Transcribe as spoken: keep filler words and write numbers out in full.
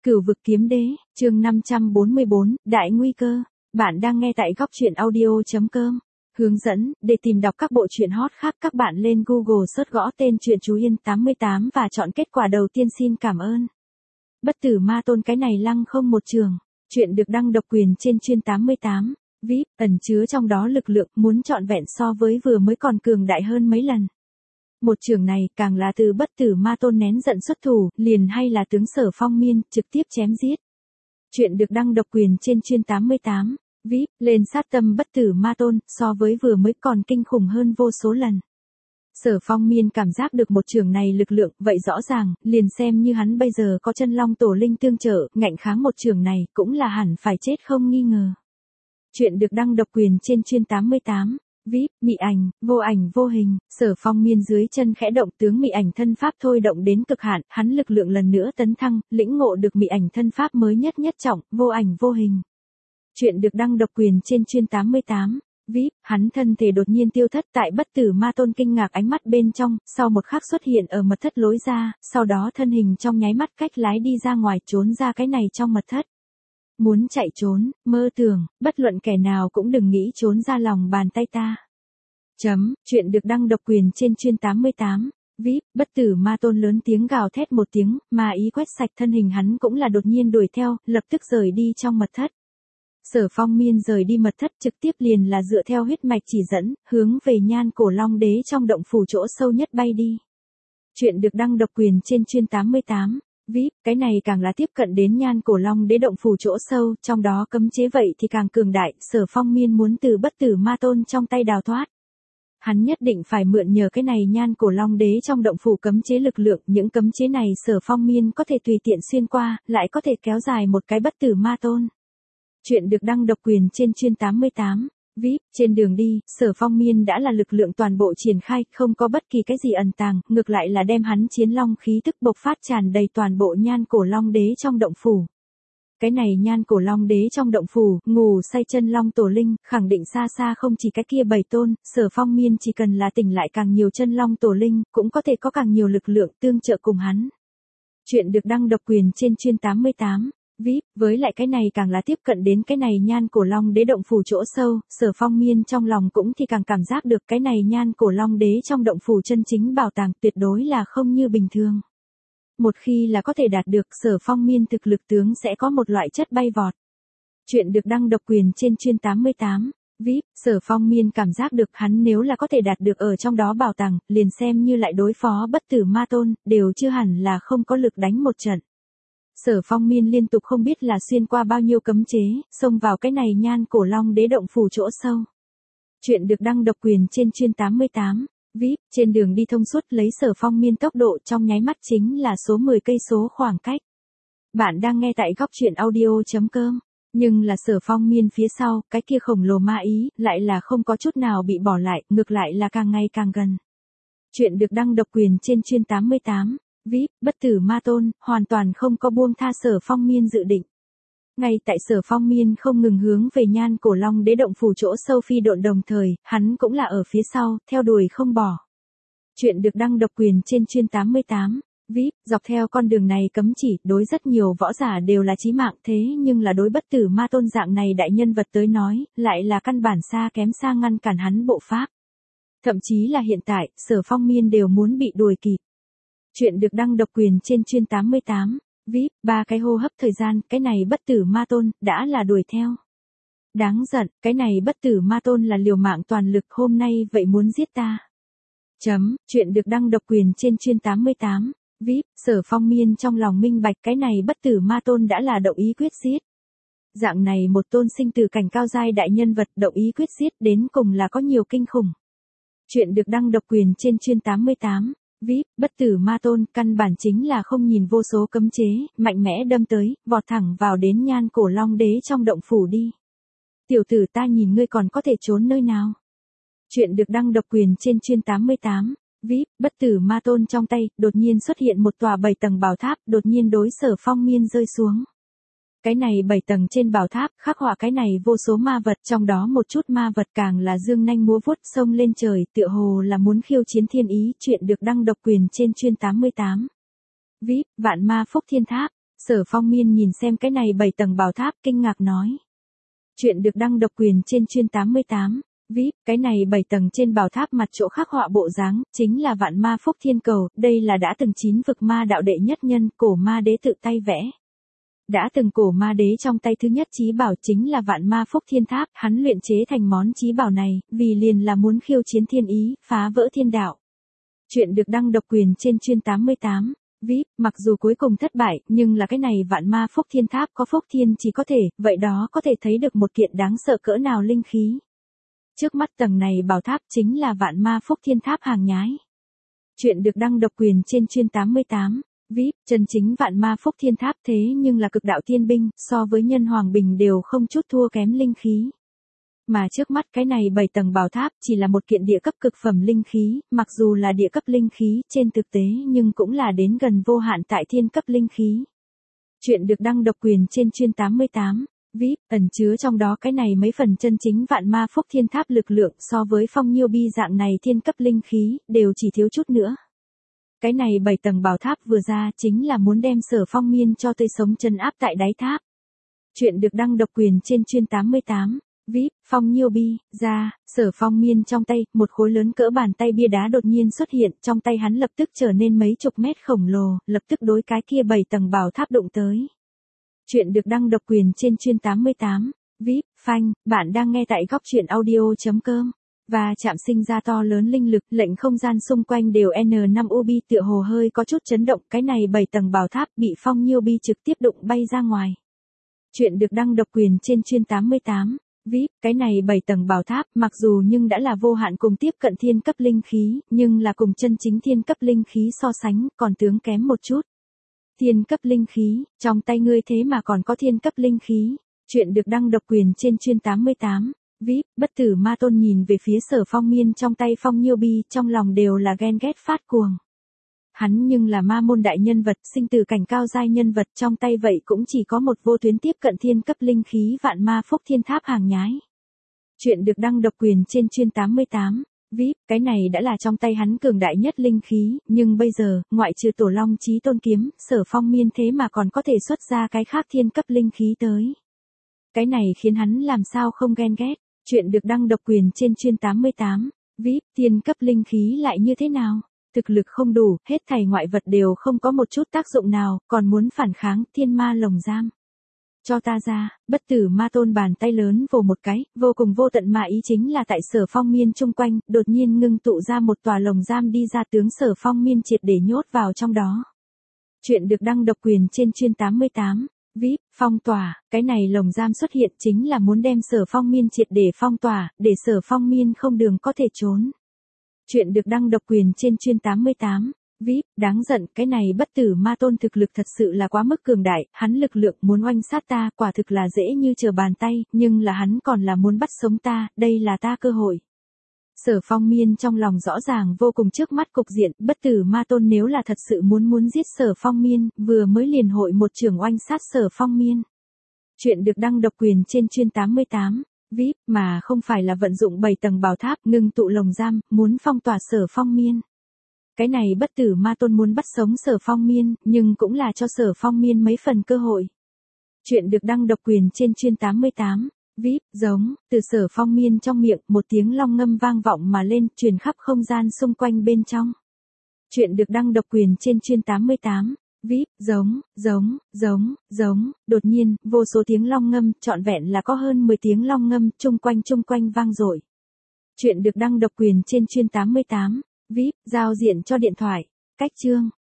Cửu vực kiếm đế, chương năm trăm bốn mươi bốn, Đại nguy cơ. Bạn đang nghe tại góc truyện audio chấm com. Hướng dẫn, để tìm đọc các bộ truyện hot khác các bạn lên Google search gõ tên truyện Chú Yên tám mươi tám và chọn kết quả đầu tiên. Xin cảm ơn. Bất tử ma tôn cái này lăng không một trường. Chuyện được đăng độc quyền trên chuyên tám mươi tám. vê i pê, ẩn chứa trong đó lực lượng muốn trọn vẹn so với vừa mới còn cường đại hơn mấy lần. Một trường này càng là từ bất tử ma tôn nén giận xuất thủ, liền hay là tướng Sở Phong Miên trực tiếp chém giết. Chuyện được đăng độc quyền trên chuyên tám mươi tám. vê i pê, lên sát tâm bất tử ma tôn, so với vừa mới còn kinh khủng hơn vô số lần. Sở Phong Miên cảm giác được một trường này lực lượng, vậy rõ ràng, liền xem như hắn bây giờ có chân long tổ linh tương trợ, ngạnh kháng một trường này, cũng là hẳn phải chết không nghi ngờ. Chuyện được đăng độc quyền trên chuyên tám mươi tám. vê i pê, mị ảnh, vô ảnh vô hình, Sở Phong Miên dưới chân khẽ động tướng mị ảnh thân pháp thôi động đến cực hạn, hắn lực lượng lần nữa tấn thăng, lĩnh ngộ được mị ảnh thân pháp mới nhất nhất trọng, vô ảnh vô hình. Chuyện được đăng độc quyền trên chuyên tám mươi tám. vê i pê, hắn thân thể đột nhiên tiêu thất tại bất tử ma tôn kinh ngạc ánh mắt bên trong, sau một khắc xuất hiện ở mật thất lối ra, sau đó thân hình trong nháy mắt cách lái đi ra ngoài trốn ra cái này trong mật thất. Muốn chạy trốn, mơ tưởng, bất luận kẻ nào cũng đừng nghĩ trốn ra lòng bàn tay ta. Chấm, chuyện được đăng độc quyền trên chuyên tám mươi tám. vê i pê, bất tử ma tôn lớn tiếng gào thét một tiếng, mà ý quét sạch thân hình hắn cũng là đột nhiên đuổi theo, lập tức rời đi trong mật thất. Sở Phong Miên rời đi mật thất trực tiếp liền là dựa theo huyết mạch chỉ dẫn, hướng về Nhan Cổ Long Đế trong động phủ chỗ sâu nhất bay đi. Chuyện được đăng độc quyền trên chuyên tám mươi tám. vê i pê, cái này càng là tiếp cận đến Nhan Cổ Long Đế động phủ chỗ sâu, trong đó cấm chế vậy thì càng cường đại, Sở Phong Miên muốn từ bất tử ma tôn trong tay đào thoát. Hắn nhất định phải mượn nhờ cái này Nhan Cổ Long Đế trong động phủ cấm chế lực lượng, những cấm chế này Sở Phong Miên có thể tùy tiện xuyên qua, lại có thể kéo dài một cái bất tử ma tôn. Chuyện được đăng độc quyền trên chuyên tám mươi tám. vê i pê, trên đường đi, Sở Phong Miên đã là lực lượng toàn bộ triển khai, không có bất kỳ cái gì ẩn tàng, ngược lại là đem hắn chiến long khí tức bộc phát tràn đầy toàn bộ Nhan Cổ Long Đế trong động phủ. Cái này Nhan Cổ Long Đế trong động phủ, ngủ say chân long tổ linh, khẳng định xa xa không chỉ cái kia bảy tôn, Sở Phong Miên chỉ cần là tỉnh lại càng nhiều chân long tổ linh, cũng có thể có càng nhiều lực lượng tương trợ cùng hắn. Chuyện được đăng độc quyền trên chuyên tám mươi tám. vê i pê, với lại cái này càng là tiếp cận đến cái này Nhan Cổ Long Đế động phủ chỗ sâu, Sở Phong Miên trong lòng cũng thì càng cảm giác được cái này Nhan Cổ Long Đế trong động phủ chân chính bảo tàng tuyệt đối là không như bình thường. Một khi là có thể đạt được, Sở Phong Miên thực lực tướng sẽ có một loại chất bay vọt. Chuyện được đăng độc quyền trên chuyên tám mươi tám. vê i pê, Sở Phong Miên cảm giác được hắn nếu là có thể đạt được ở trong đó bảo tàng, liền xem như lại đối phó bất tử ma tôn, đều chưa hẳn là không có lực đánh một trận. Sở Phong Miên liên tục không biết là xuyên qua bao nhiêu cấm chế, xông vào cái này Nhan Cổ Long Đế động phủ chỗ sâu. Chuyện được đăng độc quyền trên chuyên tám mươi tám. vê i pê, trên đường đi thông suốt lấy Sở Phong Miên tốc độ trong nháy mắt chính là số mười cây số khoảng cách. Bạn đang nghe tại góc truyện audio chấm com. Nhưng là Sở Phong Miên phía sau, cái kia khổng lồ ma ý, lại là không có chút nào bị bỏ lại, ngược lại là càng ngày càng gần. Chuyện được đăng độc quyền trên chuyên tám mươi tám. vê i pê, bất tử ma tôn, hoàn toàn không có buông tha Sở Phong Miên dự định. Ngay tại Sở Phong Miên không ngừng hướng về Nhan Cổ Long Đế động phủ chỗ sâu phi độn đồng thời, hắn cũng là ở phía sau, theo đuổi không bỏ. Chuyện được đăng độc quyền trên chuyên tám mươi tám. vê i pê, dọc theo con đường này cấm chỉ, đối rất nhiều võ giả đều là chí mạng, thế nhưng là đối bất tử ma tôn dạng này đại nhân vật tới nói, lại là căn bản xa kém xa ngăn cản hắn bộ pháp. Thậm chí là hiện tại, Sở Phong Miên đều muốn bị đuổi kịp. Chuyện được đăng độc quyền trên chuyên tám mươi tám. vê i pê, ba cái hô hấp thời gian, cái này bất tử ma tôn, đã là đuổi theo. Đáng giận, cái này bất tử ma tôn là liều mạng toàn lực hôm nay vậy muốn giết ta. Chấm, chuyện được đăng độc quyền trên chuyên tám mươi tám. vê i pê, Sở Phong Miên trong lòng minh bạch cái này bất tử ma tôn đã là động ý quyết giết. Dạng này một tôn sinh từ cảnh cao giai đại nhân vật động ý quyết giết đến cùng là có nhiều kinh khủng. Chuyện được đăng độc quyền trên chuyên tám mươi tám. vê i pê, bất tử ma tôn, căn bản chính là không nhìn vô số cấm chế, mạnh mẽ đâm tới, vọt thẳng vào đến Nhan Cổ Long Đế trong động phủ đi. Tiểu tử ta nhìn ngươi còn có thể trốn nơi nào. Chuyện được đăng độc quyền trên chuyên tám mươi tám. vê i pê, bất tử ma tôn trong tay, đột nhiên xuất hiện một tòa bảy tầng bảo tháp, đột nhiên đối Sở Phong Miên rơi xuống. Cái này bảy tầng trên bảo tháp, khắc họa cái này vô số ma vật, trong đó một chút ma vật càng là dương nanh múa vuốt sông lên trời, tựa hồ là muốn khiêu chiến thiên ý. Chuyện được đăng độc quyền trên chuyên tám mươi tám. vê i pê, vạn ma phúc thiên tháp. Sở Phong Miên nhìn xem cái này bảy tầng bảo tháp kinh ngạc nói. Chuyện được đăng độc quyền trên chuyên tám mươi tám. vê i pê, cái này bảy tầng trên bảo tháp mặt chỗ khắc họa bộ dáng, chính là vạn ma phúc thiên cầu, đây là đã từng chín vực ma đạo đệ nhất nhân, cổ ma đế tự tay vẽ. Đã từng cổ ma đế trong tay thứ nhất chí bảo chính là vạn ma phúc thiên tháp, hắn luyện chế thành món chí bảo này, vì liền là muốn khiêu chiến thiên ý, phá vỡ thiên đạo. Chuyện được đăng độc quyền trên chuyên tám mươi tám. vê i pê, mặc dù cuối cùng thất bại, nhưng là cái này vạn ma phúc thiên tháp có phúc thiên chỉ có thể, vậy đó có thể thấy được một kiện đáng sợ cỡ nào linh khí. Trước mắt tầng này bảo tháp chính là vạn ma phúc thiên tháp hàng nhái. Chuyện được đăng độc quyền trên chuyên tám mươi tám. vê i pê, chân chính vạn ma phúc thiên tháp thế nhưng là cực đạo tiên binh, so với nhân hoàng bình đều không chút thua kém linh khí. Mà trước mắt cái này bảy tầng bảo tháp chỉ là một kiện địa cấp cực phẩm linh khí, mặc dù là địa cấp linh khí trên thực tế nhưng cũng là đến gần vô hạn tại thiên cấp linh khí. Chuyện được đăng độc quyền trên chuyên tám mươi tám. vê i pê, ẩn chứa trong đó cái này mấy phần chân chính vạn ma phúc thiên tháp lực lượng so với phong nhiêu bi dạng này thiên cấp linh khí, đều chỉ thiếu chút nữa. Cái này bảy tầng bảo tháp vừa ra chính là muốn đem Sở Phong Miên cho tươi sống chân áp tại đáy tháp. Chuyện được đăng độc quyền trên chuyên tám mươi tám. vê i pê, phong nhiêu bi, ra, Sở Phong Miên trong tay, một khối lớn cỡ bàn tay bia đá đột nhiên xuất hiện, trong tay hắn lập tức trở nên mấy chục mét khổng lồ, lập tức đối cái kia bảy tầng bảo tháp đụng tới. Chuyện được đăng độc quyền trên chuyên tám mươi tám. vê i pê, phanh, bạn đang nghe tại góc truyện audio.com. Và chạm sinh ra to lớn linh lực, lệnh không gian xung quanh đều en năm u bi tựa hồ hơi có chút chấn động, cái này bảy tầng bảo tháp bị phong nhiêu bi trực tiếp đụng bay ra ngoài. Chuyện được đăng độc quyền trên chuyên tám mươi tám. vê i pê, cái này bảy tầng bảo tháp, mặc dù nhưng đã là vô hạn cùng tiếp cận thiên cấp linh khí, nhưng là cùng chân chính thiên cấp linh khí so sánh, còn tướng kém một chút. Thiên cấp linh khí, trong tay ngươi thế mà còn có thiên cấp linh khí. Chuyện được đăng độc quyền trên chuyên tám mươi tám. vê i pê, bất tử ma tôn nhìn về phía Sở Phong Miên trong tay phong nhiêu bi, trong lòng đều là ghen ghét phát cuồng. Hắn nhưng là ma môn đại nhân vật, sinh tử cảnh cao giai nhân vật, trong tay vậy cũng chỉ có một vô tuyến tiếp cận thiên cấp linh khí vạn ma phúc thiên tháp hàng nhái. Chuyện được đăng độc quyền trên chuyên tám mươi tám. vê i pê, cái này đã là trong tay hắn cường đại nhất linh khí, nhưng bây giờ, ngoại trừ tổ long chí tôn kiếm, Sở Phong Miên thế mà còn có thể xuất ra cái khác thiên cấp linh khí tới. Cái này khiến hắn làm sao không ghen ghét. Chuyện được đăng độc quyền trên chuyên tám mươi tám. vê i pê, thiên cấp linh khí lại như thế nào? Thực lực không đủ, hết thảy ngoại vật đều không có một chút tác dụng nào, còn muốn phản kháng, thiên ma lồng giam. Cho ta ra, bất tử ma tôn bàn tay lớn vồ một cái, vô cùng vô tận mà ý chính là tại Sở Phong Miên chung quanh, đột nhiên ngưng tụ ra một tòa lồng giam đi ra tướng Sở Phong Miên triệt để nhốt vào trong đó. Chuyện được đăng độc quyền trên chuyên tám mươi tám. vê i pê, phong tỏa, cái này lồng giam xuất hiện chính là muốn đem Sở Phong Miên triệt để phong tỏa, để Sở Phong Miên không đường có thể trốn. Chuyện được đăng độc quyền trên chuyên tám mươi tám. vê i pê, đáng giận, cái này bất tử ma tôn thực lực thật sự là quá mức cường đại, hắn lực lượng muốn oanh sát ta, quả thực là dễ như trở bàn tay, nhưng là hắn còn là muốn bắt sống ta, đây là ta cơ hội. Sở Phong Miên trong lòng rõ ràng vô cùng trước mắt cục diện, bất tử ma tôn nếu là thật sự muốn muốn giết Sở Phong Miên, vừa mới liền hội một trường oanh sát Sở Phong Miên. Chuyện được đăng độc quyền trên chuyên tám mươi tám. vê i pê, mà không phải là vận dụng bảy tầng bảo tháp, ngưng tụ lồng giam, muốn phong tỏa Sở Phong Miên. Cái này bất tử ma tôn muốn bắt sống Sở Phong Miên, nhưng cũng là cho Sở Phong Miên mấy phần cơ hội. Chuyện được đăng độc quyền trên chuyên tám mươi tám. vê i pê, giống, từ Sở Phong Miên trong miệng, một tiếng long ngâm vang vọng mà lên, truyền khắp không gian xung quanh bên trong. Chuyện được đăng độc quyền trên chuyên tám mươi tám. vê i pê, giống, giống, giống, giống, đột nhiên, vô số tiếng long ngâm, trọn vẹn là có hơn mười tiếng long ngâm, chung quanh chung quanh vang dội. Chuyện được đăng độc quyền trên chuyên tám mươi tám. vê i pê, giao diện cho điện thoại. Cách chương.